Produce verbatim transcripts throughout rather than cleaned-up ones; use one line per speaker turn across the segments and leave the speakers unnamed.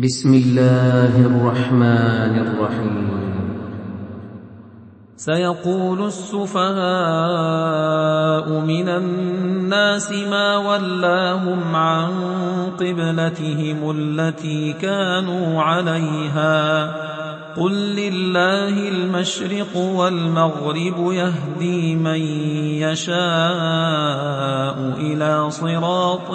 بسم الله الرحمن الرحيم.
سيقول السفهاء من الناس ما ولاهم عن قبلتهم التي كانوا عليها قل لله المشرق والمغرب يهدي من يشاء إلى صراط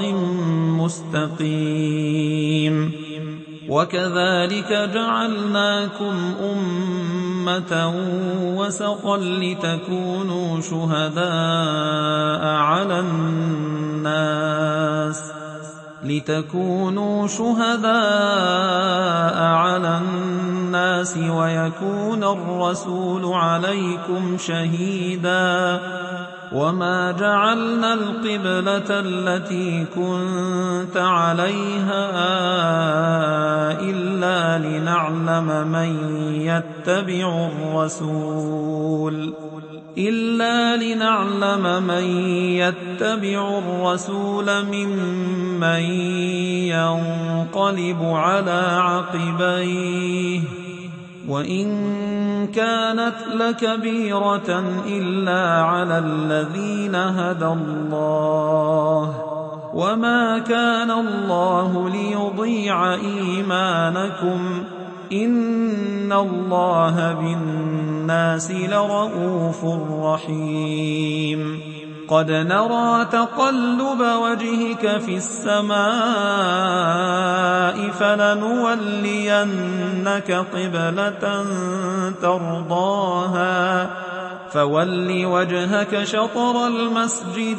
مستقيم. وكذلك جعلناكم أمة وسطا لتكونوا شهداء على الناس لتكونوا شهداء على الناس ويكون الرسول عليكم شهيدا. وما جعلنا القبلة التي كنت عليها إلا لنعلم من يتبع الرسول إلا لنعلم من يتبع الرسول ممن ينقلب على عقبيه وإن كانت لكبيرة إلا على الذين هدى الله وما كان الله ليضيع إيمانكم إن الله بالناس لرءوف رحيم. قد نرى تقلب وجهك في السماء فلنولينك قبلة ترضاها فول وجهك شطر المسجد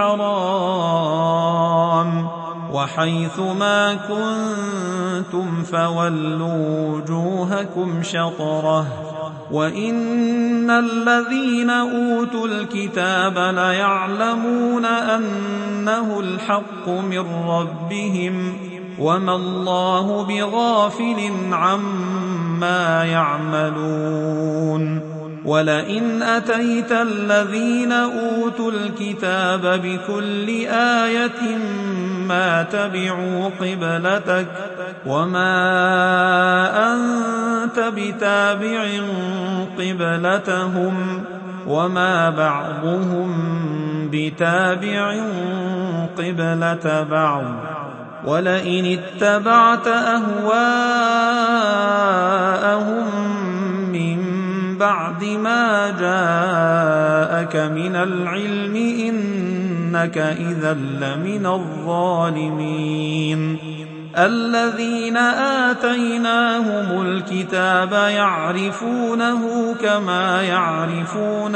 الحرام وحيث ما كنتم فولوا وجوهكم شطره وإن الذين أوتوا الكتاب ليعلمون أنه الحق من ربهم وما الله بغافل عما يعملون. ولئن أتيت الذين أوتوا الكتاب بكل آية ما تبعوا قبلتك وما أنت بتابع قبلتهم وما بعضهم بتابع قبلة بعض. ولئن اتبعت أهواءهم من بعد ما جاءك من العلم إنك إذا لمن الظالمين. الذين آتيناهم الكتاب يعرفونه كما يعرفون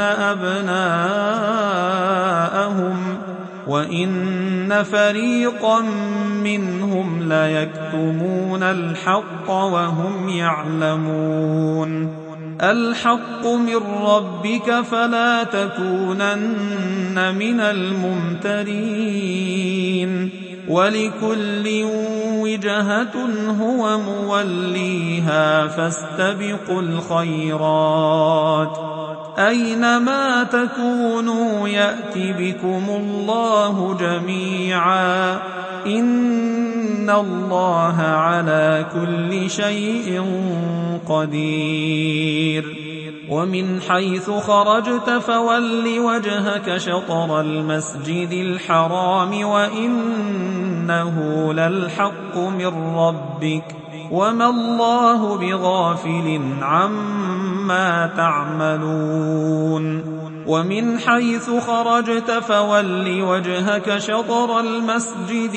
أبناءهم وإن فريقا منهم ليكتمون الحق وهم يعلمون. الحق من ربك فلا تكونن من الممترين. ولكل وجهة هو موليها فاستبقوا الخيرات أينما تكونوا يأت بكم الله جميعا إن الله على كل شيء قدير. ومن حيث خرجت فول وجهك شطر المسجد الحرام وإنه للحق من ربك وما الله بغافل عما تعملون. ومن حيث خرجت فول وجهك شطر المسجد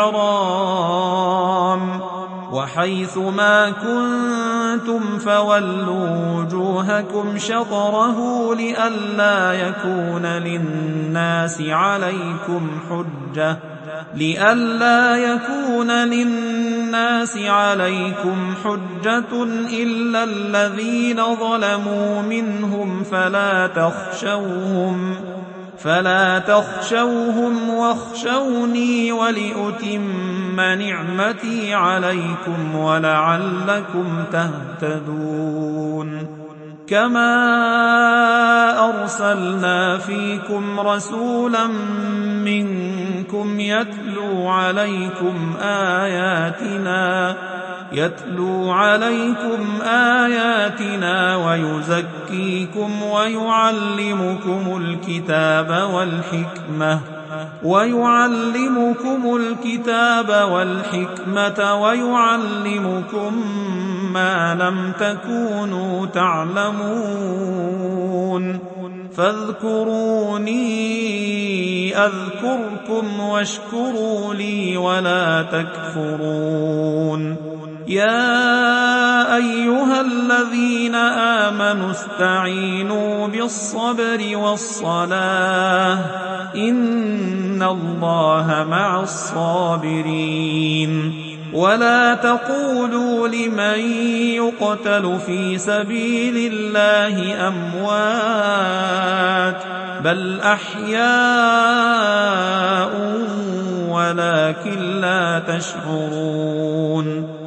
الحرام وحيث ما كنتم فولوا وجوهكم شطره لئلا يكون للناس عليكم حجة لئلا يكون للناس عليكم حجة إلا الذين ظلموا منهم فلا تخشوهم فلا تخشوهم واخشوني ولأتم نعمتي عليكم ولعلكم تهتدون. كما أرسلنا فيكم رسولا منكم يتلو عليكم آياتنا يتلو عليكم آياتنا ويزكيكم ويعلمكم الكتاب والحكمة ويعلمكم الكتاب والحكمة ويعلمكم ما لم تكونوا تعلمون فاذكروني أذكركم واشكروا لي ولا تكفرون يا أيها الذين آمنوا استعينوا بالصبر والصلاة إن الله مع الصابرين ولا تقولوا لمن يقتل في سبيل الله أموات بل أحياء ولكن لا تشعرون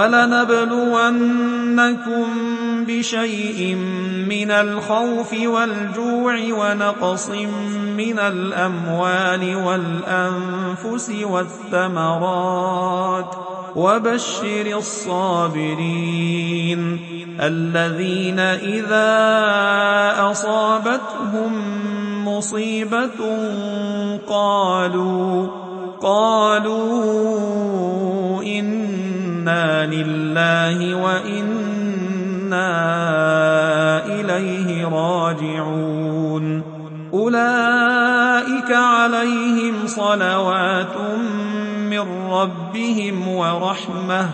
ولنبلونكم بشيء من الخوف والجوع ونقص من الأموال والأنفس والثمرات وبشر الصابرين الذين إذا أصابتهم مصيبة قالوا قالوا إنا لله وإنا إليه راجعون أولئك عليهم صلوات من ربهم ورحمة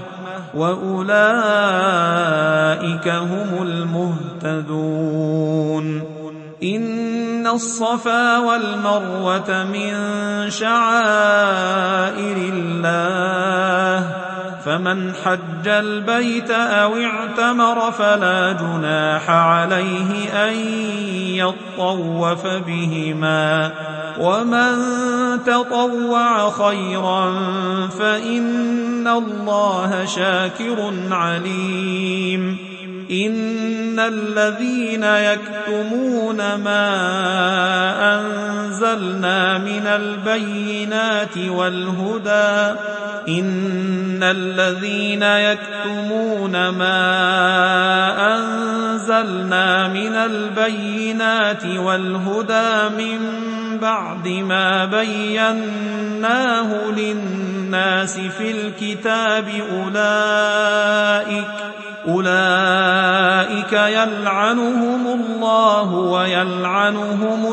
وأولئك هم المهتدون إن الصفا والمروة من شعائر الله فمن حج البيت أو اعتمر فلا جناح عليه أن يطوف بهما ومن تطوع خيرا فإن الله شاكر عليم إن الذين يكتمون ما أنزلنا من البينات والهدى إن الذين يكتمون ما أنزلنا من البينات والهدى من بعد ما بيناه للناس في الكتاب أولئك أولئك يلعنهم الله ويلعنهم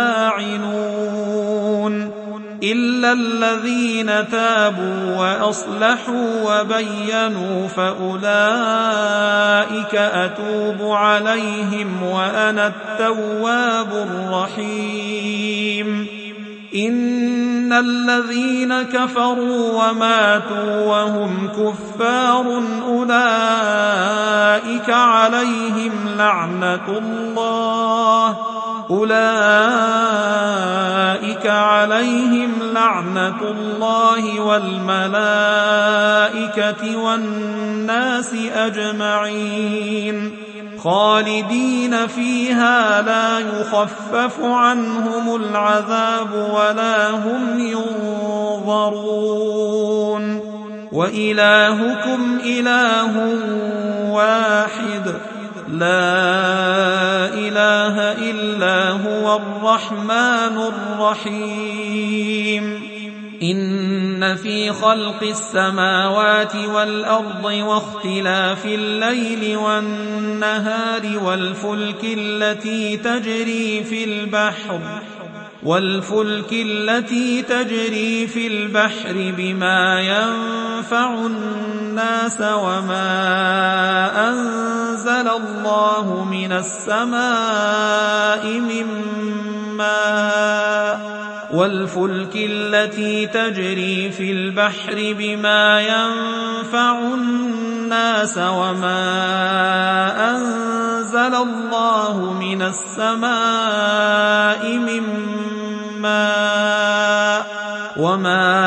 اللاعنون إلا الذين تابوا وأصلحوا وبينوا فأولئك أتوب عليهم وأنا التواب الرحيم إن الذين كفروا وماتوا وهم كفار أولئك عليهم لعنة الله أولئك عليهم لعنة الله والملائكة والناس أجمعين خالدين فيها لا يخفف عنهم العذاب ولا هم ينظرون وإلهكم إله واحد لا إله إلا هو الرحمن الرحيم إن في خلق السماوات والأرض واختلاف الليل والنهار والفلك التي تجري في البحر والفلك التي تجري في البحر بما ينفع الناس وما أنزل الله من السماء من ماء والفلك التي تجري في البحر بما ينفع الناس وما أنزل الله من السماء من ماء وما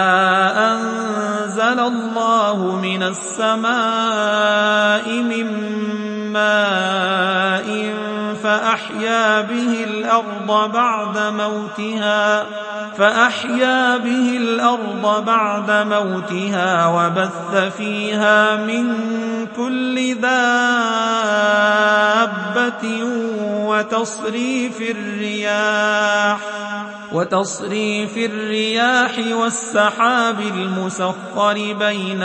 أنزل الله من السماء من ماء فأحيا به الأرض بعد موتها فأحيا به الأرض بعد موتها وبث فيها من كل دابة وتصريف الرياح وتصريف الرياح والسحاب المسخر بين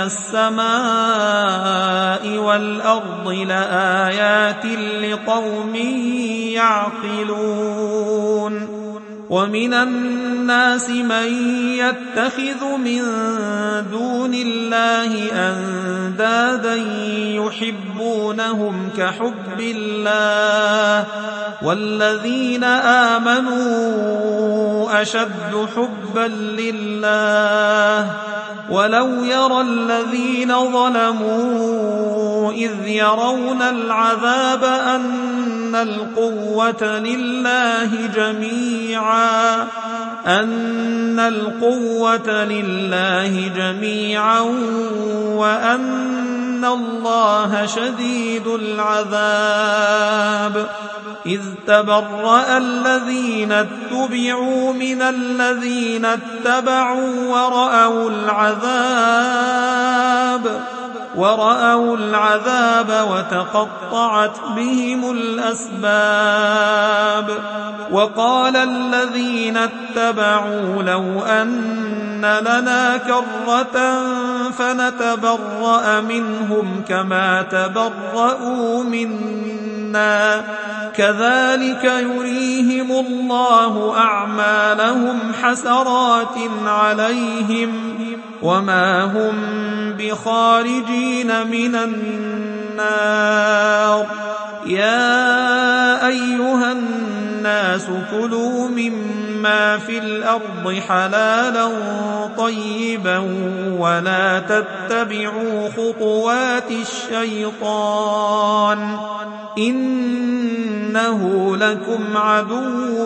السماء والأرض لآيات لقوم يعقلون. ومن الناس من يتخذ من دون الله أندادا يحبونهم كحب الله والذين آمنوا أشد حبا لله ولو يرى الذين ظلموا إذ يرون العذاب أن القوة لله جميعا أن القوة لله جميعا وأن الله شديد العذاب. إذ تبرأ الذين اتبعوا من الذين اتبعوا ورأوا العذاب ورأوا العذاب وتقطعت بهم الأسباب. وقال الذين اتبعوا لو أن لنا كرة فنتبرأ منهم كما تبرأوا منا كذلك يريهم الله أعمالهم حسرات عليهم وما هم بخارجين من النار. يا أيها الناس كلوا مما في الأرض حلالا طيبا ولا تتبعوا خطوات الشيطان إنه لكم عدو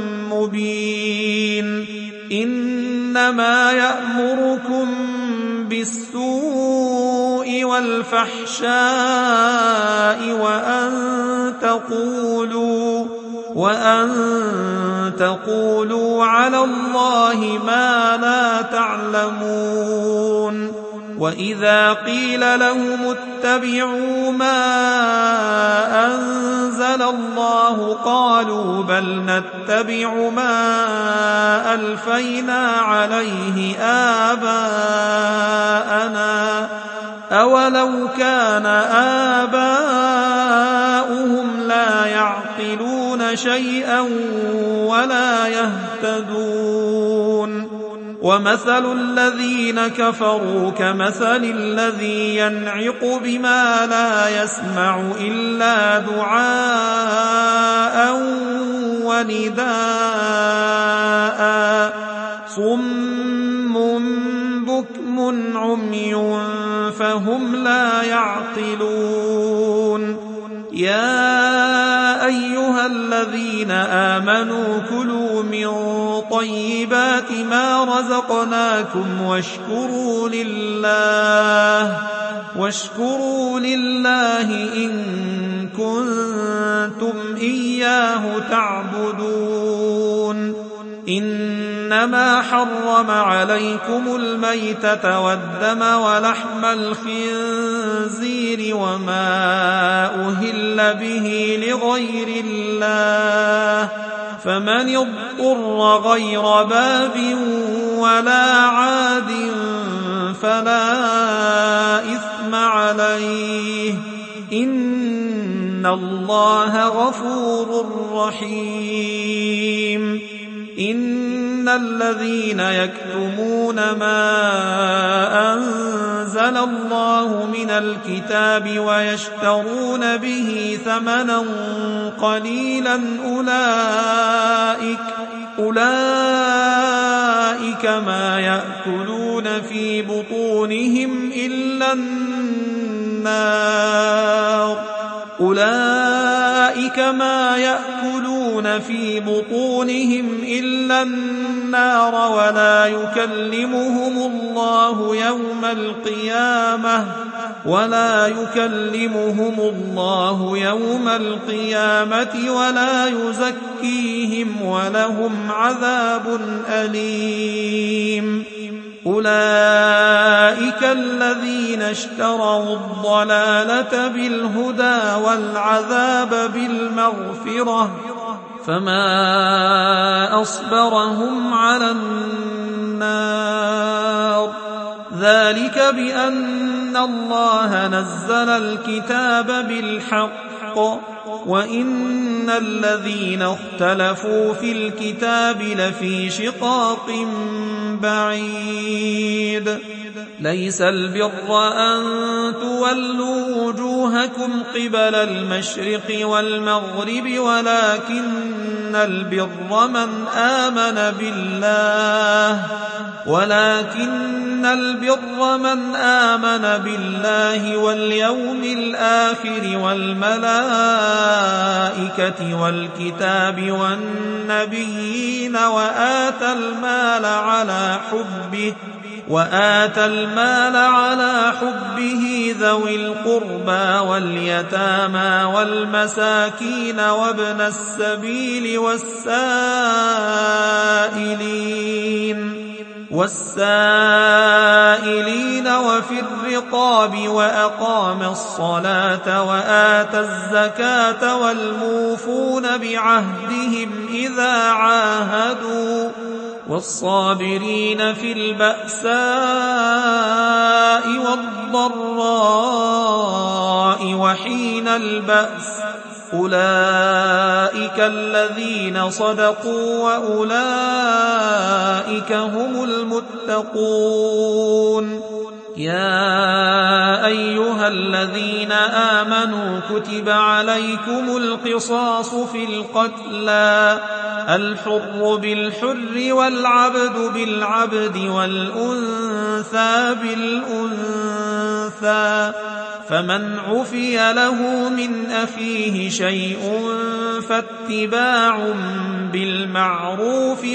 مبين. إنما يأمركم بالسوء والفحشاء وأن تقولوا وأن تقولوا على الله ما لا تعلمون. وإذا قيل لهم اتبعوا ما أنزل الله قالوا بل نتبع ما ألفينا عليه آباءنا أولو كان آباؤهم لا يعقلون شيئا ولا يهتدون. ومثل الذين كفروا كمثل الذي ينعق بما لا يسمع إلا دعاء ونداء صم بكم عمي فهم لا يعقلون. يا أيها الذين آمنوا كلوا من طيبات ما رزقناكم واشكروا لله واشكروا لله إن كنتم إياه تعبدون. إنما حرم عليكم الميتة والدم ولحم الخنزير وما أهل به لغير الله فمن اضطر غير باغ ولا عاد فلا إثم عليه إن الله غفور رحيم. إن الذين يكتمون ما أنزل الله من الكتاب ويشترون به ثمنا قليلا أولئك أولئك ما يأكلون في بطونهم إلا النار أولئك ما يأكلون في بطونهم إلا النار ولا يكلمهم الله يوم القيامة ولا يكلمهم الله يوم القيامة ولا يزكيهم ولهم عذاب أليم. أولئك الذين اشتروا الضلالة بالهدى والعذاب بالمغفرة فما أصبرهم على النار. ذلك بأن الله نزل الكتاب بالحق وإن الذين اختلفوا في الكتاب لفي شقاق بعيد. ليس البر أن تولوا وجوهكم قبل المشرق والمغرب ولكن البر من آمن بالله ولكن البر من آمن بالله واليوم الآخر والملائكة والكتاب والنبيين وآتى المال على حبه وآتى المال على حبه ذوي القربى واليتامى والمساكين وابن السبيل والسائلين والسائلين وفي الرقاب وأقام الصلاة وآتى الزكاة والموفون بعهدهم إذا عاهدوا والصابرين في البأساء والضراء وحين البأس أولئك الذين صدقوا وأولئك هم المتقون. يا أيها الذين آمنوا كتب عليكم القصاص في القتلى الحر بالحر والعبد بالعبد والأنثى بالأنثى فمن عفي له من أخيه شيء فاتباع بالمعروف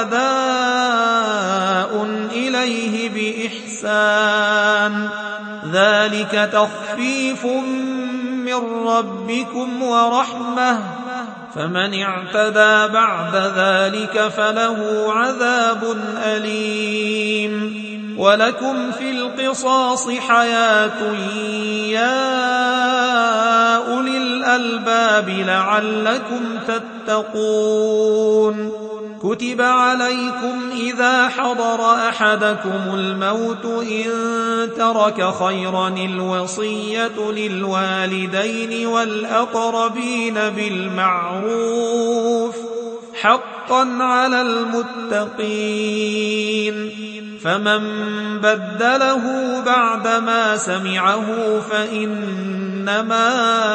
وأداء إليه بإحسان ذلك تخفيف من ربكم ورحمة فمن اعتدى بعد ذلك فله عذاب أليم. ولكم في القصاص حياة يا أولي الألباب لعلكم تتقون. كتب عليكم إذا حضر أحدكم الموت إن ترك خيرا الوصية للوالدين والأقربين بالمعروف حقا على المتقين. فمن بدله بعدما سمعه فإنما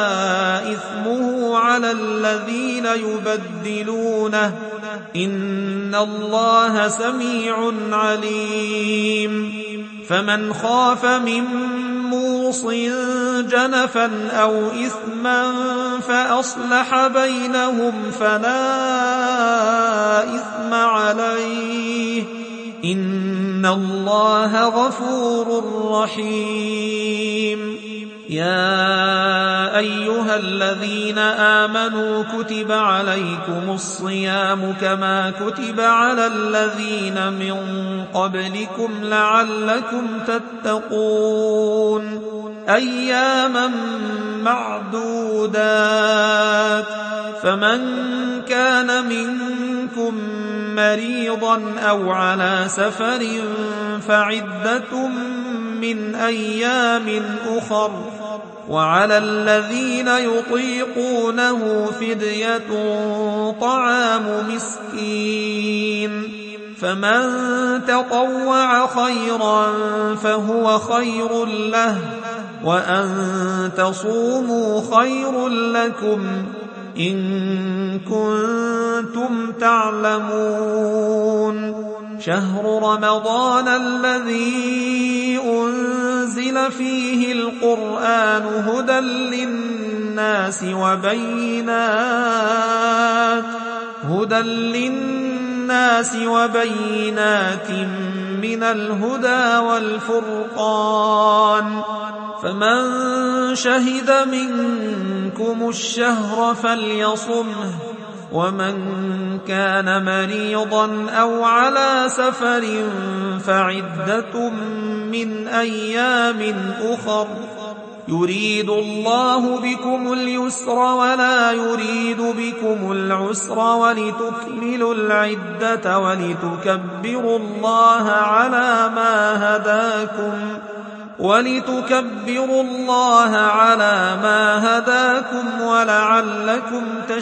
إثمه على الذين يبدلونه إن الله سميع عليم. فمن خاف من موص جنفا أو إثما فأصلح بينهم فلا إثم عليه إن الله غفور رحيم. يا أيها الذين آمنوا كتب عليكم الصيام كما كتب على الذين من قبلكم لعلكم تتقون أياما معدودات فمن كان منكم مريضا أو على سفر فعدة من أيام أخر وعلى الذين يطيقونه فدية طعام مسكين فمن تطوع خيرا فهو خير له وأن تصوموا خير لكم إن كنتم تعلمون. شهر رمضان الذي أنزل فيه القرآن هدى للناس وبينات هدى للناس وبينات من الهدى والفرقان فمن شهد منكم الشهر فليصمه، ومن كان مريضا أو على سفر فعدة من أيام أخر، يريد الله بكم اليسر ولا يريد بكم العسر، ولتكملوا العدة ولتكبروا الله على ما هداكم ولتكبروا الله على ما هداكم ولعلكم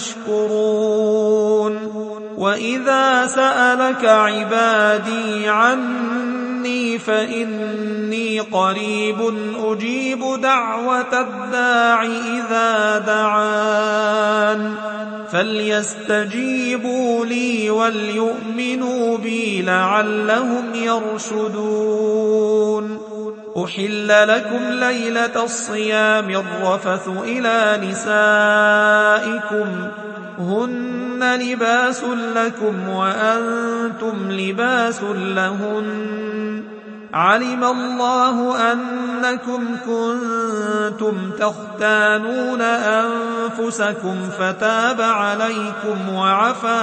تشكرون. وإذا سألك عبادي عني فإني قريب أجيب دعوة الداع إذا دعان، فليستجيبوا لي وليؤمنوا بي لعلهم يرشدون. أحل لكم ليلة الصيام الرفث إلى نسائكم، هن لباس لكم وأنتم لباس لهن، علم الله أنكم كنتم تختانون أنفسكم فتاب عليكم وعفى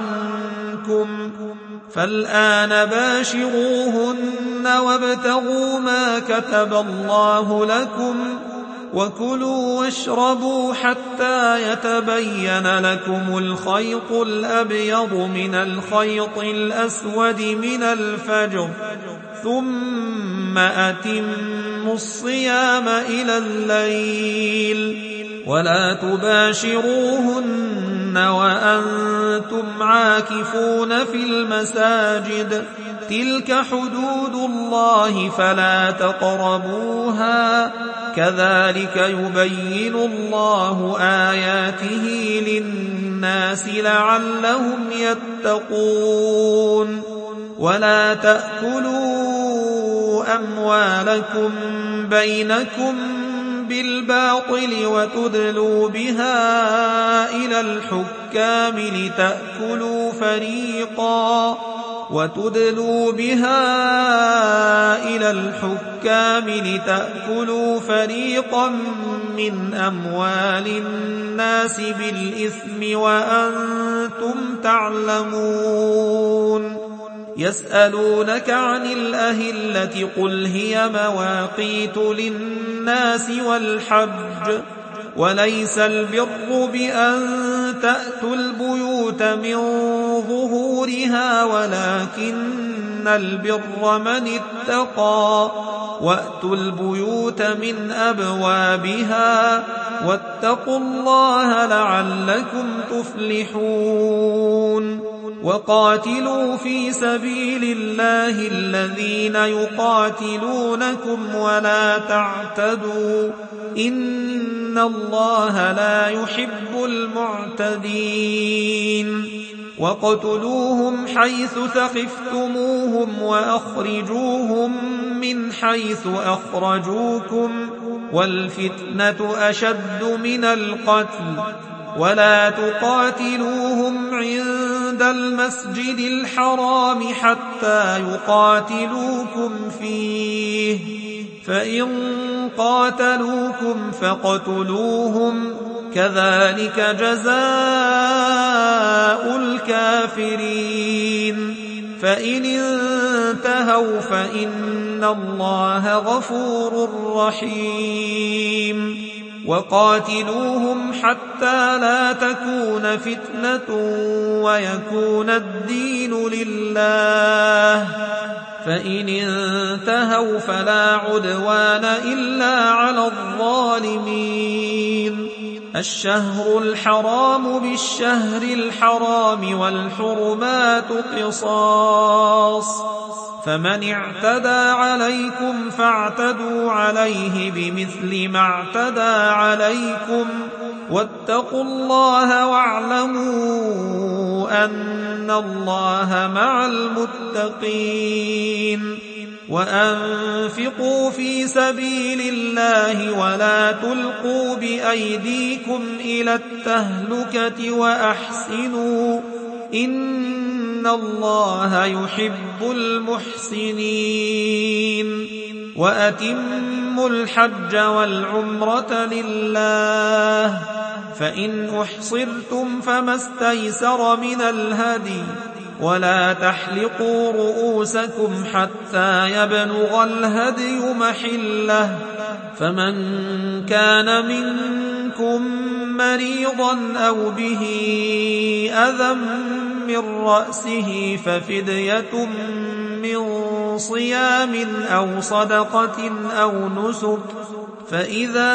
عنكم، فالآن باشروهن وابتغوا ما كتب الله لكم، وكلوا واشربوا حتى يتبين لكم الخيط الأبيض من الخيط الأسود من الفجر، ثم أتموا الصيام إلى الليل، ولا تباشروهن وأنتم عاكفون في المساجد، تلك حدود الله فلا تقربوها، كذلك يبين الله آياته للناس لعلهم يتقون. ولا تأكلوا أموالكم بينكم بالباطل وتدلوا بها إلى الحكام لتأكلوا فريقا وتدلوا بها إلى الحكام لتأكلوا فريقا من أموال الناس بالإثم وأنتم تعلمون. يسألونك عن الأهلة قل هي مواقيت للناس والحج، وليس البر بأن تأتوا البيوت من ظهورها ولكن البر من اتقى، وأتوا البيوت من أبوابها واتقوا الله لعلكم تفلحون. وقاتلوا في سبيل الله الذين يقاتلونكم ولا تعتدوا، إن الله لا يحب المعتدين. وقتلوهم حيث ثقفتموهم وأخرجوهم من حيث أخرجوكم، والفتنة أشد من القتل، ولا تقاتلوهم عند المسجد الحرام حتى يقاتلوكم فيه، فإن قاتلوكم فاقتلوهم، كذلك جزاء الكافرين. فإن انتهوا فإن الله غفور رحيم. وقاتلوهم حتى لا تكون فتنة ويكون الدين لله، فإن انتهوا فلا عدوان إلا على الظالمين. الشهر الحرام بالشهر الحرام والحرمات قصاص، فمن اعتدى عليكم فاعتدوا عليه بمثل ما اعتدى عليكم، واتقوا الله واعلموا أن الله مع المتقين. وأنفقوا في سبيل الله ولا تلقوا بأيديكم إلى التهلكة وأحسنوا، إن الله يحب المحسنين. وأتموا الحج والعمرة لله، فإن أحصرتم فما استيسر من الهدي، ولا تحلقوا رؤوسكم حتى يبلغ الهدي محله، فمن كان منكم مريضا أو به أذى من رأسه ففدية من صيام أو صدقة أو نسك، فإذا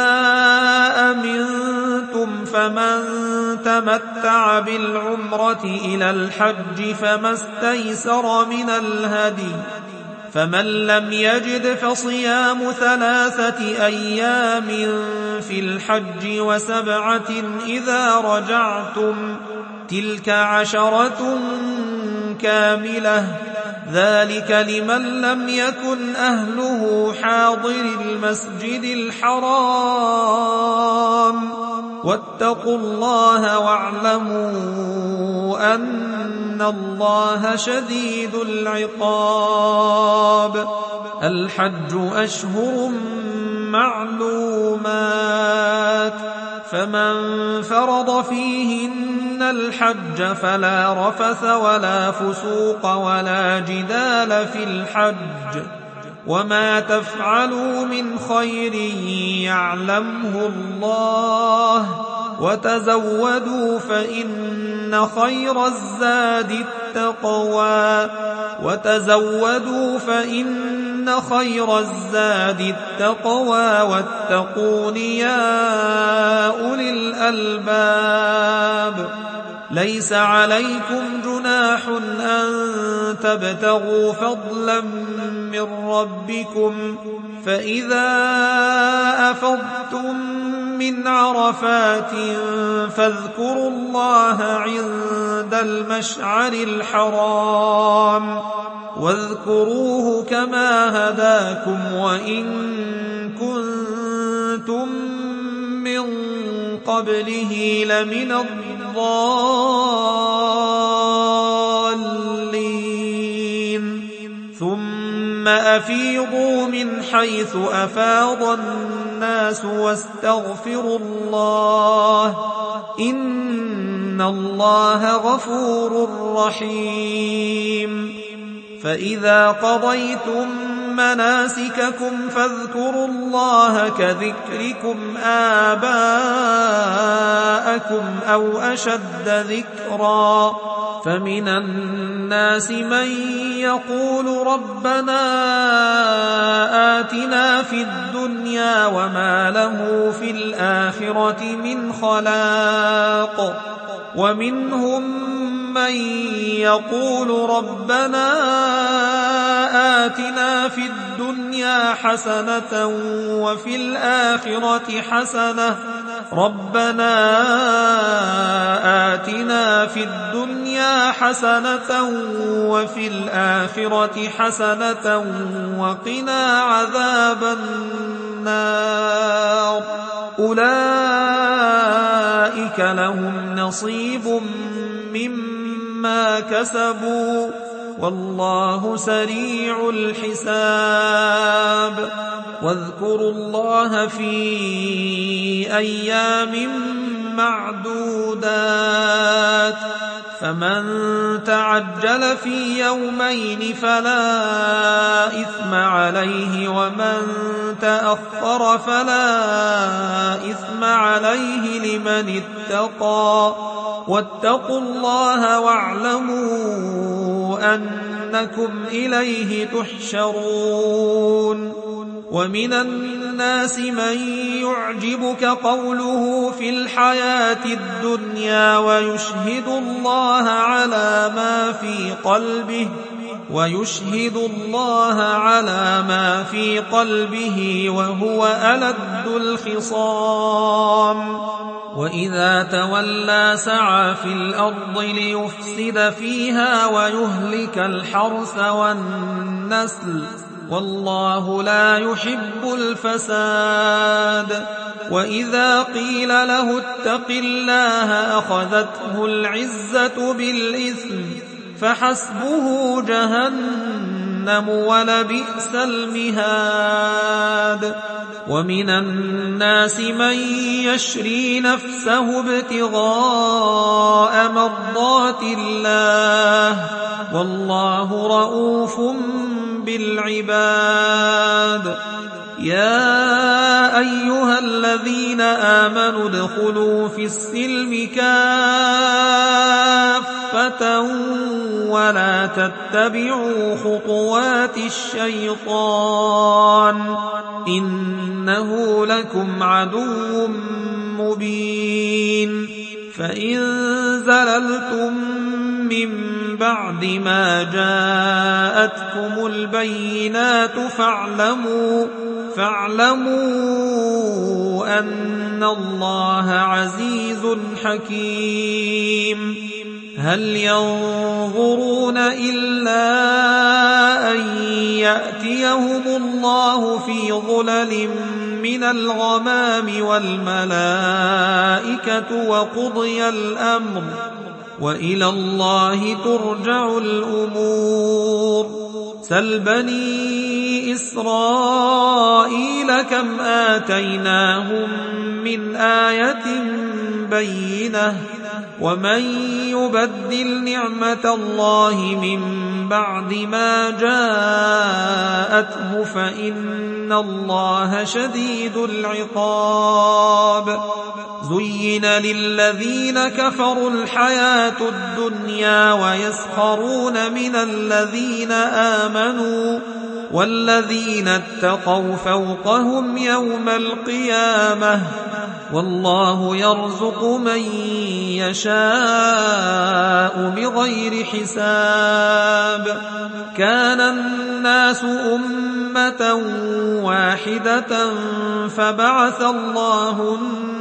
أمنتم فمن تمتع بالعمرة إلى الحج فما استيسر من الهدي، فمن لم يجد فصيام ثلاثة أيام في الحج وسبعة إذا رجعتم، تلك عشرة كاملة، ذلك لمن لم يكن أهله حاضر المسجد الحرام. واتقوا الله واعلموا أن الله شديد العقاب. الحج أشهر معلومات، فمن فرض فيهن الحج فلا رفث ولا فسوق ولا جدال في الحج، وما تفعلوا من خير يعلمه الله، وتزودوا فإن خير الزاد التقوى وتزودوا فإن خير الزاد التقوى واتقون يا أولي الألباب. ليس عليكم جناح أن تبتغوا فضلا من ربكم، فإذا أفضتم من عرفات فاذكروا الله عند المشعر الحرام، واذكروه كما هداكم وإن كنتم من قبله لمن الضالين. ثم أفيضوا من حيث أفاض الناس واستغفروا الله، إن الله غفور رحيم. فإذا قضيتم مناسككم فاذكروا الله كذكركم آباءكم أو أشد ذكرا، فمن الناس من يقول ربنا آتنا في الدنيا وما له في الآخرة من خلاق، ومنهم من يقول ربنا آتنا في الدنيا حسنة وفي الآخرة حسنة ربنا آتنا في الدنيا حسنة وفي الآخرة حسنة وقنا عذاب النار. أولئك لهم نصيب مما كسبوا والله سريع الحساب. واذكروا الله في أيام معدودات، فمن تعجل في يومين فلا إثم عليه، ومن تأخر فلا إثم عليه لمن اتقى. واتقوا الله واعلموا أنكم إليه تحشرون. ومن الناس من يعجبك قوله في الحياة الدنيا ويشهد الله على ما في قلبه ويشهد الله على ما في قلبه وهو ألد الخصام. وإذا تولى سعى في الأرض ليفسد فيها ويهلك الحرث والنسل والله لا يحب الفساد. وإذا قيل له اتق الله أخذته العزة بالإثم فحسبه جهنم جهنم ولبئس المهاد. ومن الناس من يشري نفسه ابتغاء مرضات الله والله رؤوف بالعباد. يا أيها الذين آمنوا ادخلوا في السلم كافة ولا تتبعوا خطوات الشيطان إنه لكم عدو مبين. فإن زللتم من بعد ما جاءتكم البينات فاعلموا فاعلموا أن الله عزيز حكيم. هل ينظرون إلا أن يأتيهم الله في ظلل من الغمام والملائكة وقضي الأمر وإلى الله ترجع الأمور. سل بني إسرائيل كم آتيناهم من آية بينة ومن يبدل نعمة الله من بعد ما جاءته فإن الله شديد العقاب. زين للذين كفروا الحياة الدنيا ويسخرون من الذين آمنوا والذين اتقوا فوقهم يوم القيامة والله يرزق من يشاء بغير حساب. كان الناس أمة واحدة فبعث الله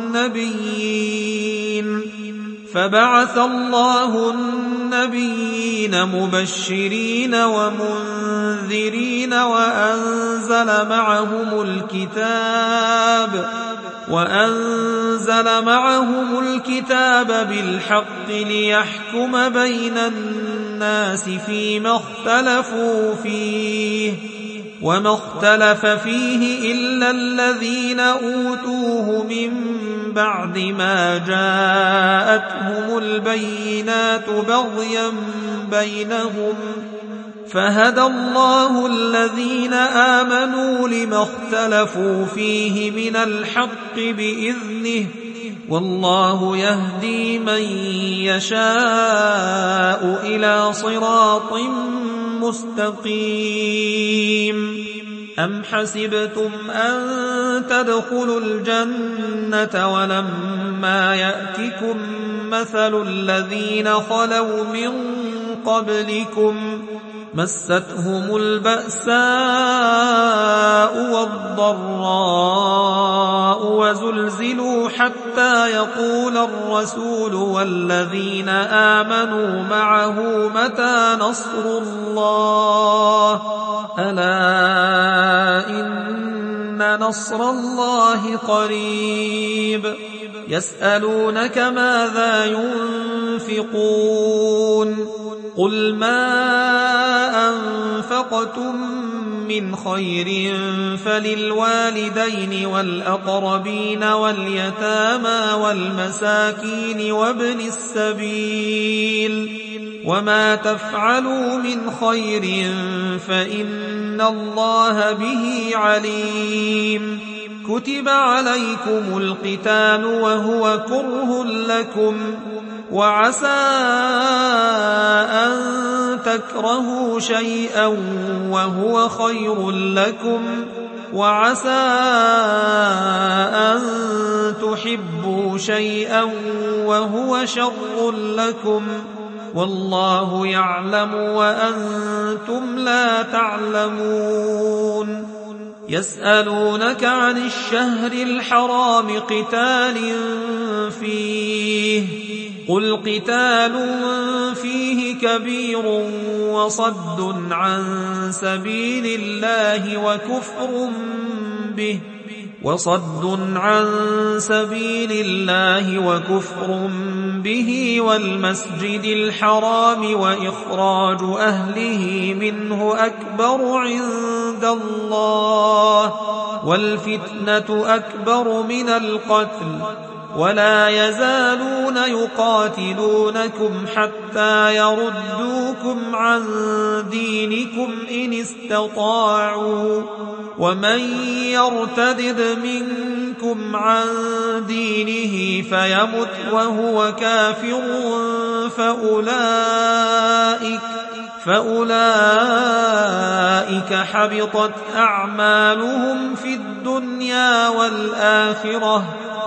النبيين فبعث الله النبيين مبشرين ومنذرين وأنزل معهم الكتاب وأنزل معهم الكتاب بالحق ليحكم بين الناس فيما اختلفوا فيه وما اختلف فيه إلا الذين أوتوه من بعد ما جاءتهم البينات بغيا بينهم فهدى الله الذين آمنوا لما اختلفوا فيه من الحق بإذنه والله يهدي من يشاء إلى صراط مستقيم. أم حسبتم أن تدخلوا الجنة ولما يأتكم مثل الذين خلوا من قبلكم مستهم البأساء والضراء وزلزلوا حتى يقول الرسول والذين آمنوا معه متى نصر الله ألا إن نصر الله قريب. يسألونك ماذا ينفقون قل ما أنفقتم من خير فللوالدين والأقربين واليتامى والمساكين وابن السبيل وما تفعلوا من خير فإن الله به عليم. كتب عليكم القتال وهو كره لكم وعسى أن تكرهوا شيئا وهو خير لكم وعسى أن تحبوا شيئا وهو شر لكم والله يعلم وأنتم لا تعلمون. يسألونك عن الشهر الحرام قتال فيه قل قتال فيه كبير وصد عن سبيل الله وكفر به وصد عن سبيل الله وكفر به والمسجد الحرام وإخراج أهله منه أكبر عند الله والفتنة أكبر من القتل ولا يزالون يقاتلونكم حتى يردوكم عن دينكم إن استطاعوا ومن يرتدد منكم عن دينه فيمت وهو كافر فأولئك فأولئك حبطت أعمالهم في الدنيا والآخرة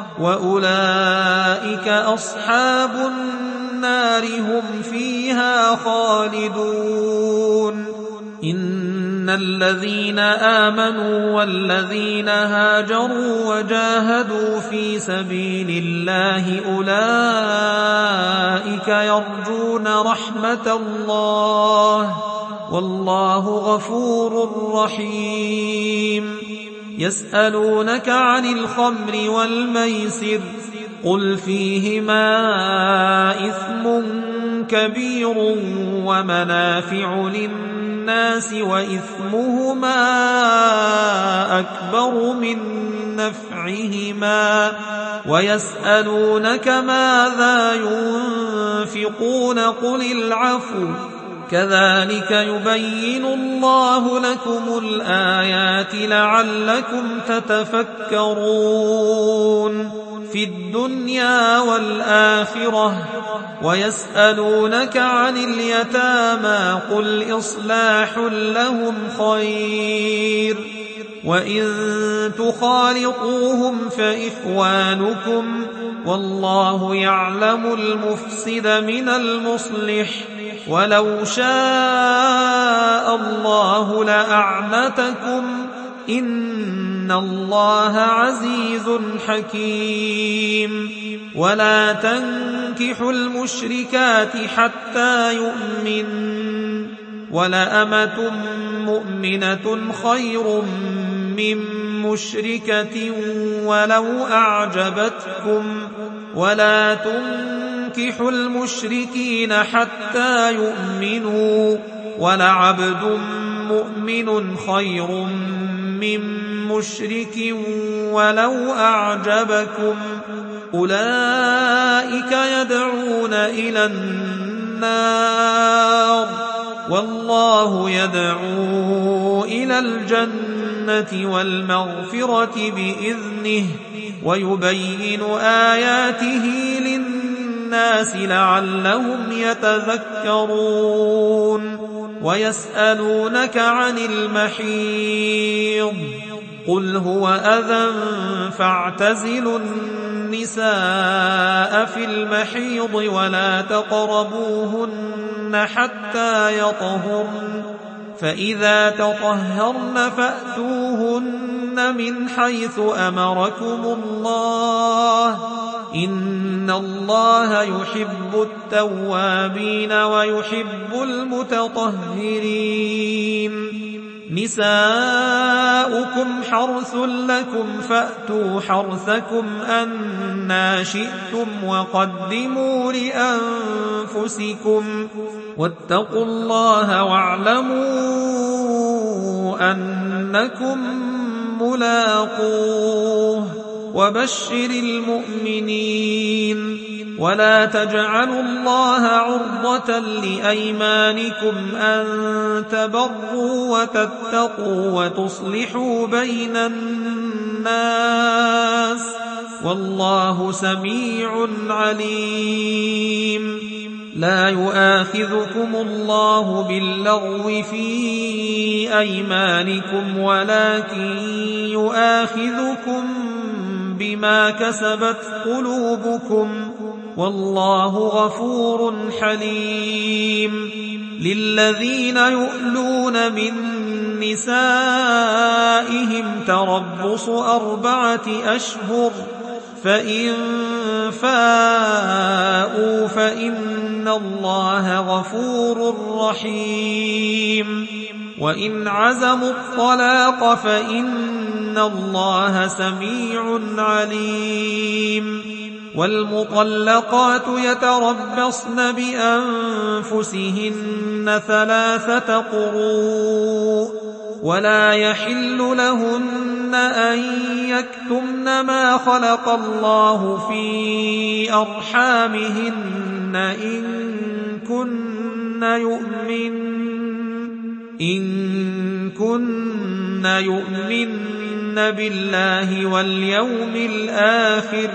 وأولئك أصحاب النار هم فيها خالدون. إن الذين آمنوا والذين هاجروا وجاهدوا في سبيل الله أولئك يرجون رحمة الله والله غفور رحيم. يسألونك عن الخمر والميسر قل فيهما إثم كبير ومنافع للناس وإثمهما أكبر من نفعهما ويسألونك ماذا ينفقون قل العفو كذلك يبين الله لكم الآيات لعلكم تتفكرون في الدنيا والآخرة. ويسألونك عن اليتامى قل إصلاح لهم خير وإن تخالطوهم فإخوانكم والله يعلم المفسد من المصلح ولو شاء الله لأعنتكم إن الله عزيز حكيم. ولا تنكحوا المشركات حتى يؤمن ولأمة مؤمنة خير من مشركة ولو أعجبتكم ولا تنكحوا المشركين حتى يؤمنوا ولعبد مؤمن خير من مشرك ولو أعجبكم أولئك يدعون إلى النار والله يدعو إلى الجنة والمغفرة بإذنه ويبين آياته للناس لعلهم يتذكرون. ويسألونك عن المحيض قل هو أذى فاعتزلوا النساء في المحيض ولا تقربوهن حتى يطهرن فإذا تطهرن فأتوهن من حيث أمركم الله إن الله يحب التوابين ويحب المتطهرين. نساؤكم حرث لكم فأتوا حرثكم أنى شئتم وقدموا لأنفسكم واتقوا الله واعلموا أنكم ملاقوه وبشر المؤمنين. ولا تجعلوا الله عرضة لأيمانكم أن تبروا وتتقوا وتصلحوا بين الناس والله سميع عليم. لا يؤاخذكم الله باللغو في أيمانكم ولكن يؤاخذكم بما كسبت قلوبكم والله غفور حليم. للذين يؤلون من نسائهم تربص أربعة أشهر فإن فاءوا فإن الله غفور رحيم. وإن عزموا الطلاق فإن إن الله سميع عليم. والمطلقات يتربصن بأنفسهن ثلاثة قروء ولا يحل لهن أن يكتمن ما خلق الله في أرحامهن إن كن يؤمن إن كن يؤمن بالله واليوم الآخر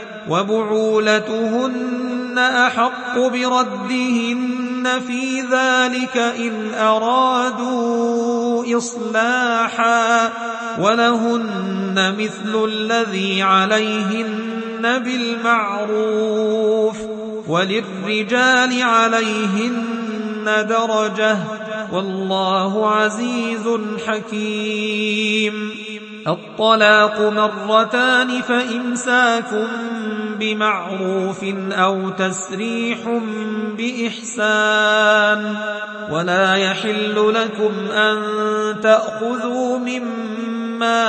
وبعولتهن أحق بردهن في ذلك إن أرادوا إصلاحا ولهن مثل الذي عليهن بالمعروف وللرجال عليهن درجة والله عزيز حكيم. الطلاق مرتان فإمساك بمعروف أو تسريح بإحسان ولا يحل لكم أن تأخذوا مما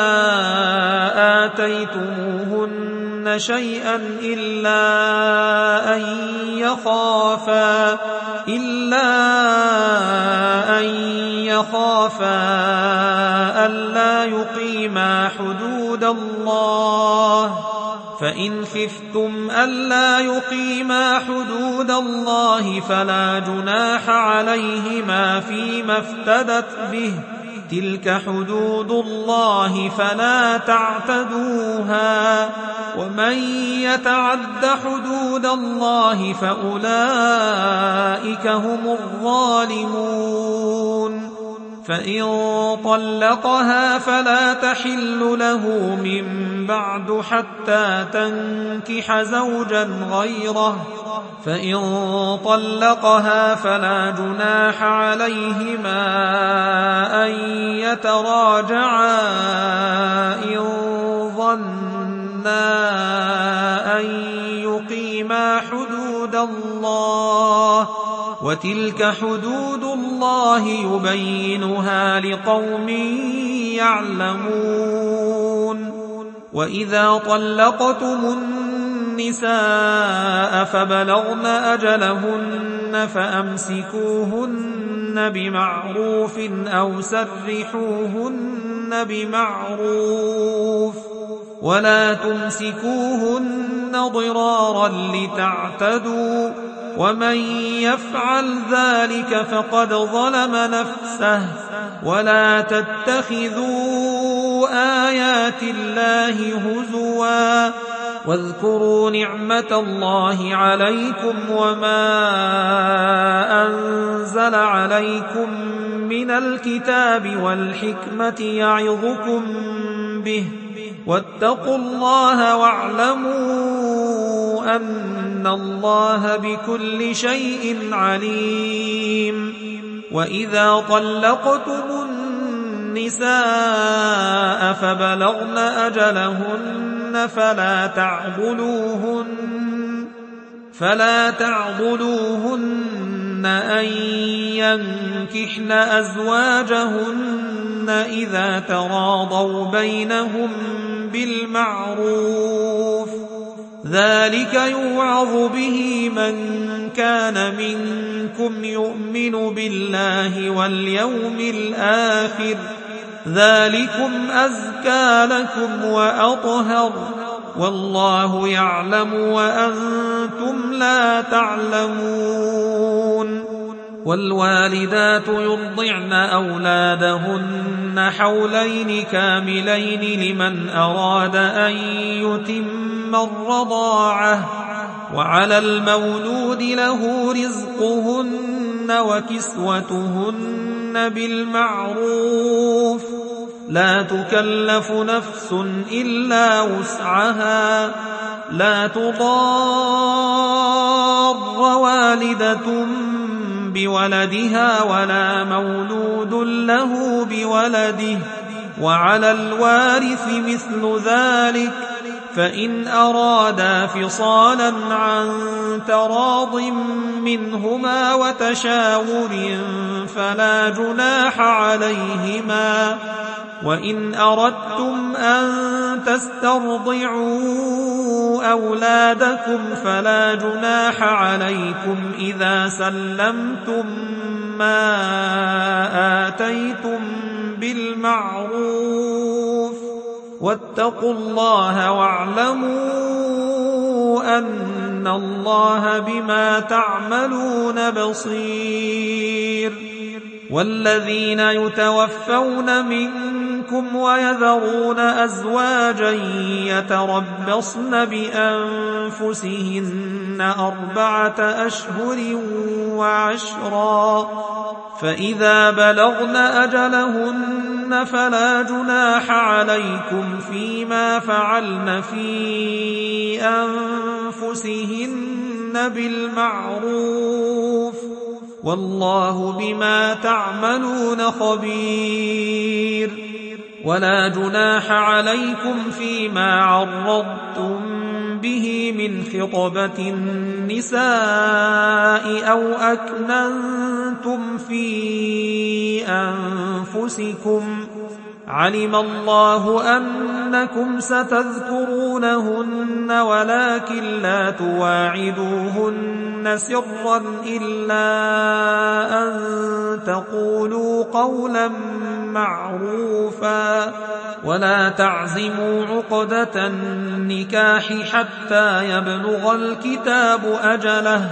آتيتموهن شيئا إلا أن يخافا إلا أن يخافا ألا يقيما حدود الله فإن خفتم ألا يقيما حدود الله فلا جناح عليهما فيما افتدت به تلك حدود الله فلا تعتدوها ومن يتعد حدود الله فأولئك هم الظالمون. فإن طلقها فلا تحل له من بعد حتى تنكح زوجا غيره فإن طلقها فلا جناح عليهما أن يتراجعا إن ظنا أن يقيما حدود الله وتلك حدود الله يبينها لقوم يعلمون. وإذا طلقتم النساء فبلغن أجلهن فأمسكوهن بمعروف أو سرحوهن بمعروف ولا تمسكوهن ضرارا لتعتدوا ومن يفعل ذلك فقد ظلم نفسه ولا تتخذوا آيات الله هزوا واذكروا نعمة الله عليكم وما أنزل عليكم من الكتاب والحكمة يعظكم به واتقوا الله واعلموا أن الله بكل شيء عليم. وإذا طلقتم النساء فبلغن أجلهن فلا تعضلوهن فلا تعضلوهن أن ينكحن أزواجهن إذا تراضوا بينهم بالمعروف ذلك يوعظ به من كان منكم يؤمن بالله واليوم الآخر ذلكم أزكى لكم وأطهر والله يعلم وأنتم لا تعلمون. والوالدات يرضعن أولادهن حولين كاملين لمن أراد أن يتم الرضاعة وعلى المولود له رزقهن وكسوتهن بالمعروف لا تكلف نفس إلا وسعها لا تضار والدة بولدها ولا مولود له بولده وعلى الوارث مثل ذلك فإن أرادا فصالا عن تراض منهما وتشاور فلا جناح عليهما وإن أردتم أن تسترضعوا أولادكم فلا جناح عليكم إذا سلمتم ما آتيتم بالمعروف واتقوا الله واعلموا أن الله بما تعملون بصير. والذين يتوفون منكم ويذرون أزواجا يتربصن بأنفسهن أربعة أشهر وعشرا فإذا بلغن أجلهن فلا جناح عليكم فيما فعلن في أنفسهن بالمعروف والله بما تعملون خبير. ولا جناح عليكم فيما عرضتم به من خطبة النساء أو أكننتم في أنفسكم علم الله أنكم ستذكرونهن ولكن لا تواعدوهن سرا إلا أن تقولوا قولا معروفا ولا تعزموا عقدة النكاح حتى يبلغ الكتاب أجله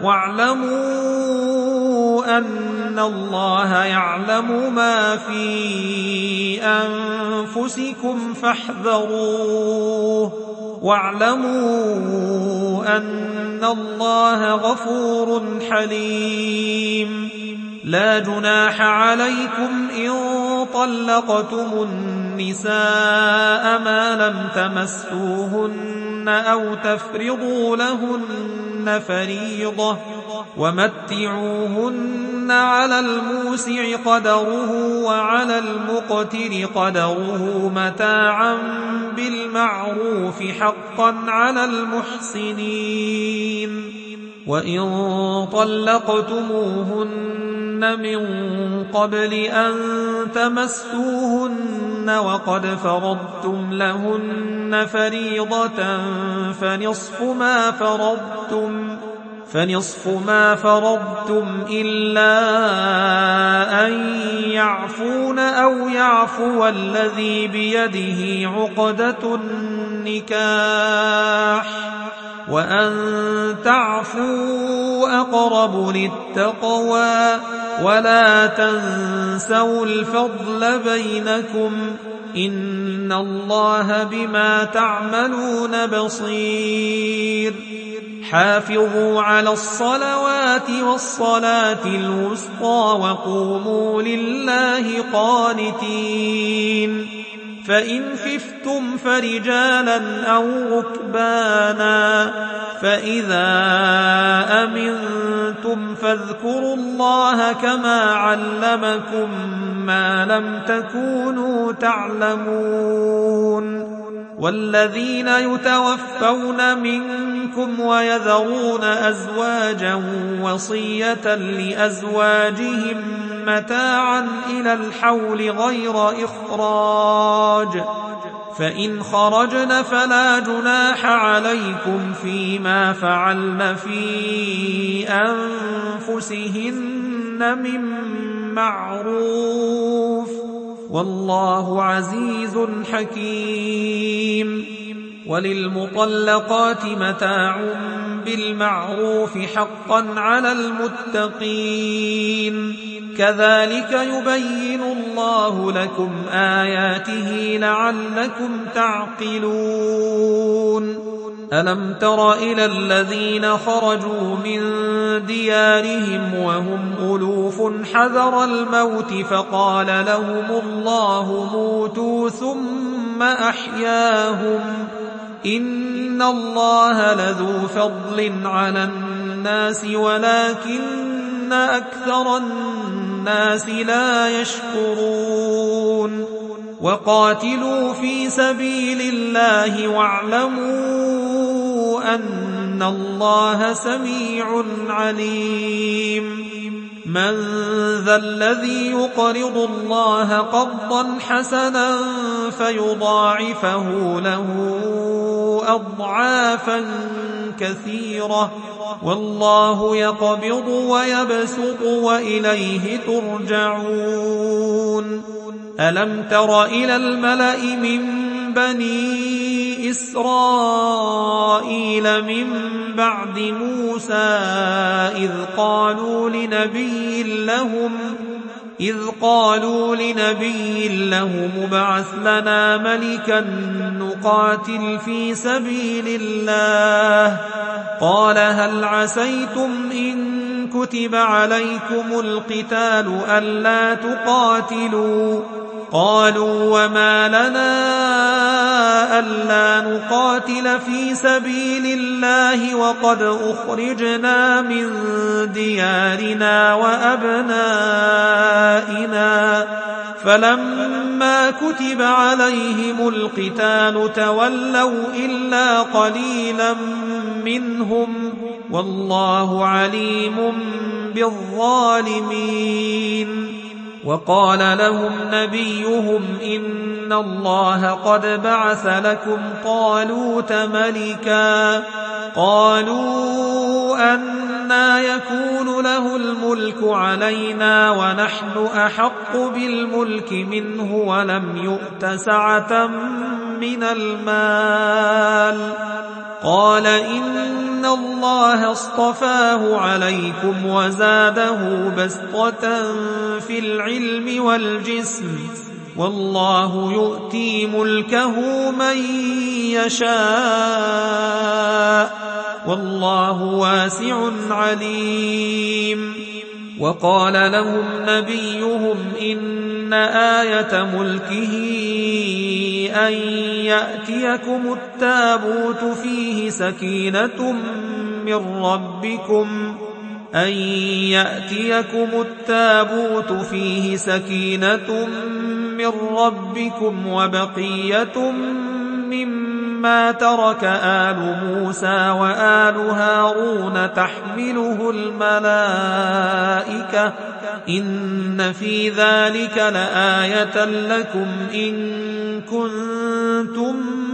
واعلموا أن الله يعلم ما في أنفسكم فاحذروه واعلموا أن الله غفور حليم. لا جناح عليكم إن طلقتم النساء ما لم تمسوهن أو تفرضوا لهن فريضة ومتعوهن على الموسع قدره وعلى المقتر قدره متاعا بالمعروف حقا على المحسنين. وإن طلقتموهن من قبل أن تمسوهن وقد فرضتم لهن فريضة فنصف ما فرضتم فنصف ما فرضتم إلا أن يعفون أو يعفو الذي بيده عقدة النكاح وأن تعفوا أقرب للتقوى ولا تنسوا الفضل بينكم إن الله بما تعملون بصير. حافظوا على الصلوات والصلاة الوسطى وقوموا لله قانتين. فإن خفتم فرجالا أو ركبانا فإذا أمنتم فاذكروا الله كما علمكم ما لم تكونوا تعلمون. والذين يتوفون منكم ويذرون أزواجا وصية لأزواجهم متاعا إلى الحول غير إخراج فإن خرجن فلا جناح عليكم فيما فعلن في أنفسهن من معروف والله عزيز حكيم. وللمطلقات متاع بالمعروف حقا على المتقين كذلك يبين الله لكم آياته لعلكم تعقلون. ألم تر إلى الذين خرجوا من ديارهم وهم ألوف حذر الموت فقال لهم الله موتوا ثم أحياهم إن الله لذو فضل على الناس ولكن أكثر الناس لا يشكرون. وقاتلوا في سبيل الله واعلموا أن الله سميع عليم. من ذا الذي يقرض الله قرضا حسنا فيضاعفه له أضعافا كثيرة والله يقبض ويبسط وإليه ترجعون ألم تر إلى الملأ من بني إسرائيل من بعد موسى إذ قالوا لنبي لهم إذ قالوا لنبي لهم ابعث لنا ملكا نقاتل في سبيل الله قال هل عسيتم إن كتب عليكم القتال ألا تقاتلوا قالوا وما لنا ألا نقاتل في سبيل الله وقد أخرجنا من ديارنا وأبنائنا فلما كتب عليهم القتال تولوا إلا قليلا منهم والله عليم بالظالمين وقال لهم نبيهم إن الله قد بعث لكم طالوت ملكا قالوا أنى يكون له الملك علينا ونحن أحق بالملك منه ولم يؤت سعة من المال قال إن الله اصطفاه عليكم وزاده بسطة في العلم والجسم والله يؤتي ملكه من يشاء والله واسع عليم وقال لهم نبيهم إن آية ملكه أن يأتيكم التابوت فيه سكينة من ربكم أن يأتيكم التابوت فيه سكينة من ربكم وبقية مما ترك آل موسى وآل هارون تحمله الملائكة إن في ذلك لآية لكم إن كنتم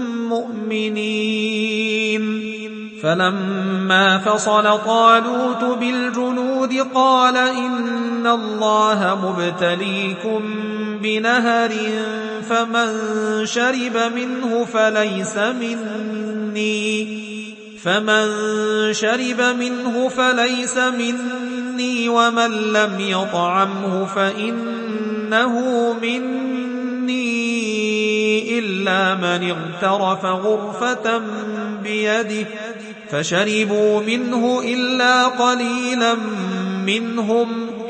مؤمنين فلما فصل طالوت بالجنود قال إن الله مبتليكم بنهر فمن شرب منه فليس مني فمن شرب منه فليس مني ومن لم يطعمه فإنه مني إلا من اغترف غرفة بيده فشربوا منه إلا قليلا منهم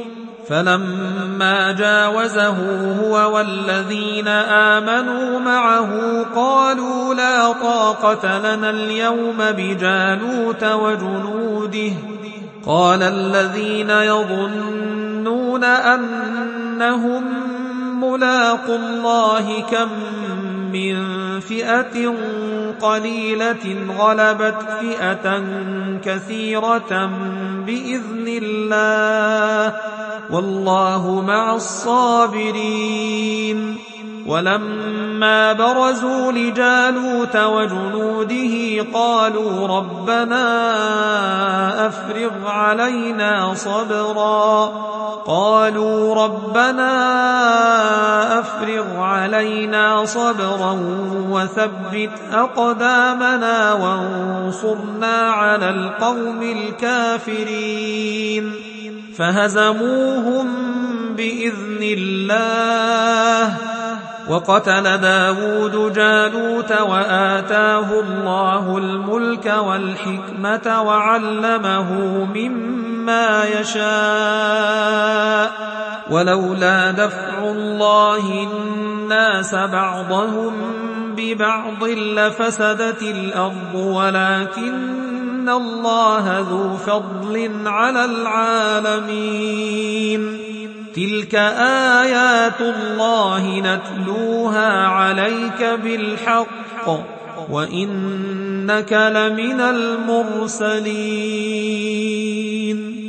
فلما جاوزه هو والذين آمنوا معه قالوا لا طاقة لنا اليوم بجالوت وجنوده قال الذين يظنون أنهم ملاقوا الله كم من فئة قليلة غلبت فئة كثيرة بإذن الله والله مع الصابرين ولما برزوا لجالوت وجنوده قالوا ربنا أفرغ علينا صبرا قالوا ربنا أفرغ علينا صبرا وثبت أقدامنا وانصرنا على القوم الكافرين فهزموهم بإذن الله وقتل داود جالوت وآتاه الله الملك والحكمة وعلمه مما يشاء ولولا دفع الله الناس بعضهم ببعض لفسدت الأرض ولكن الله ذو فضل على العالمين تلك آيات الله نتلوها عليك بالحق وإنك لمن المرسلين